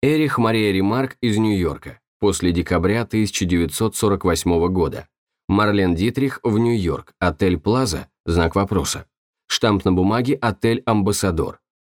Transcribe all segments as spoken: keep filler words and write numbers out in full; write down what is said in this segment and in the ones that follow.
Эрих Мария Ремарк из Нью-Йорка, после декабря тысяча девятьсот сорок восьмого года. Марлен Дитрих в Нью-Йорк, отель Плаза, знак вопроса. Штамп на бумаге отель Амбассадор.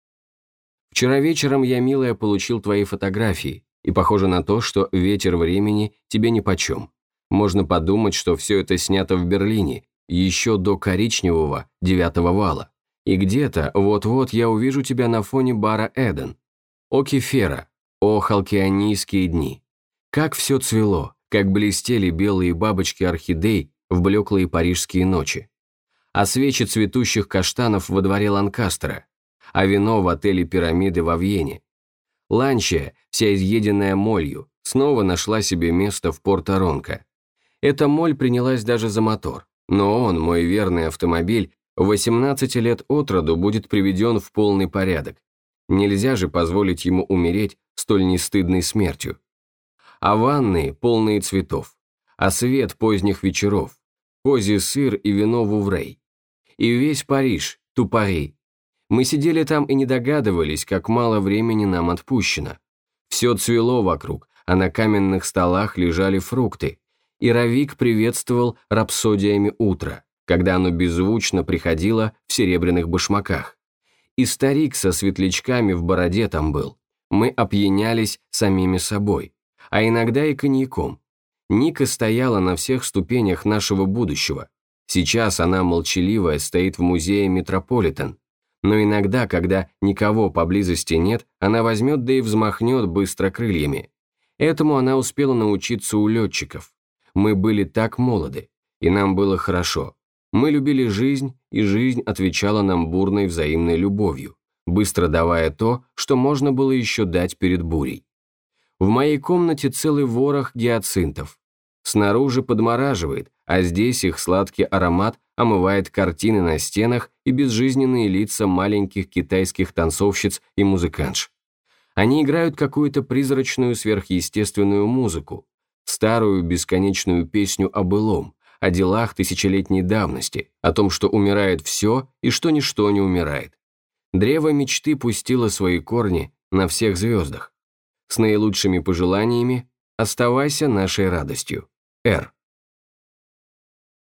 Вчера вечером я, милая, получил твои фотографии, и похоже на то, что ветер времени тебе нипочем. Можно подумать, что все это снято в Берлине, еще до коричневого девятого вала. И где-то вот-вот я увижу тебя на фоне бара Эден. О Кефера, о халкионийские дни. Как все цвело, как блестели белые бабочки орхидей в блеклые парижские ночи. А свечи цветущих каштанов во дворе Ланкастера, а вино в отеле «Пирамиды» во Вьене. Ланчия, вся изъеденная молью, снова нашла себе место в Порто-Ронко. Эта моль принялась даже за мотор, но он, мой верный автомобиль, в восемнадцать лет от роду будет приведен в полный порядок. Нельзя же позволить ему умереть столь нестыдной смертью. А ванны, полные цветов, а свет поздних вечеров, козий сыр и вино в Уврей. И весь Париж, Ту-Пари. Мы сидели там и не догадывались, как мало времени нам отпущено. Все цвело вокруг, а на каменных столах лежали фрукты, и Равик приветствовал рапсодиями утро, когда оно беззвучно приходило в серебряных башмаках. И старик со светлячками в бороде там был. Мы опьянялись самими собой, а иногда и коньяком. Ника стояла на всех ступенях нашего будущего. Сейчас она молчаливая стоит в музее Метрополитен. Но иногда, когда никого поблизости нет, она возьмет да и взмахнет быстро крыльями. Этому она успела научиться у летчиков. Мы были так молоды, и нам было хорошо. Мы любили жизнь, и жизнь отвечала нам бурной взаимной любовью, быстро давая то, что можно было еще дать перед бурей. В моей комнате целый ворох гиацинтов. Снаружи подмораживает, а здесь их сладкий аромат омывает картины на стенах и безжизненные лица маленьких китайских танцовщиц и музыкантш. Они играют какую-то призрачную сверхъестественную музыку, старую бесконечную песню о былом, о делах тысячелетней давности, о том, что умирает все и что ничто не умирает. Древо мечты пустило свои корни на всех звездах. С наилучшими пожеланиями оставайся нашей радостью. Р.